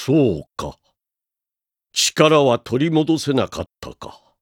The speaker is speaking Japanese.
そうか。力は取り戻せなかったか。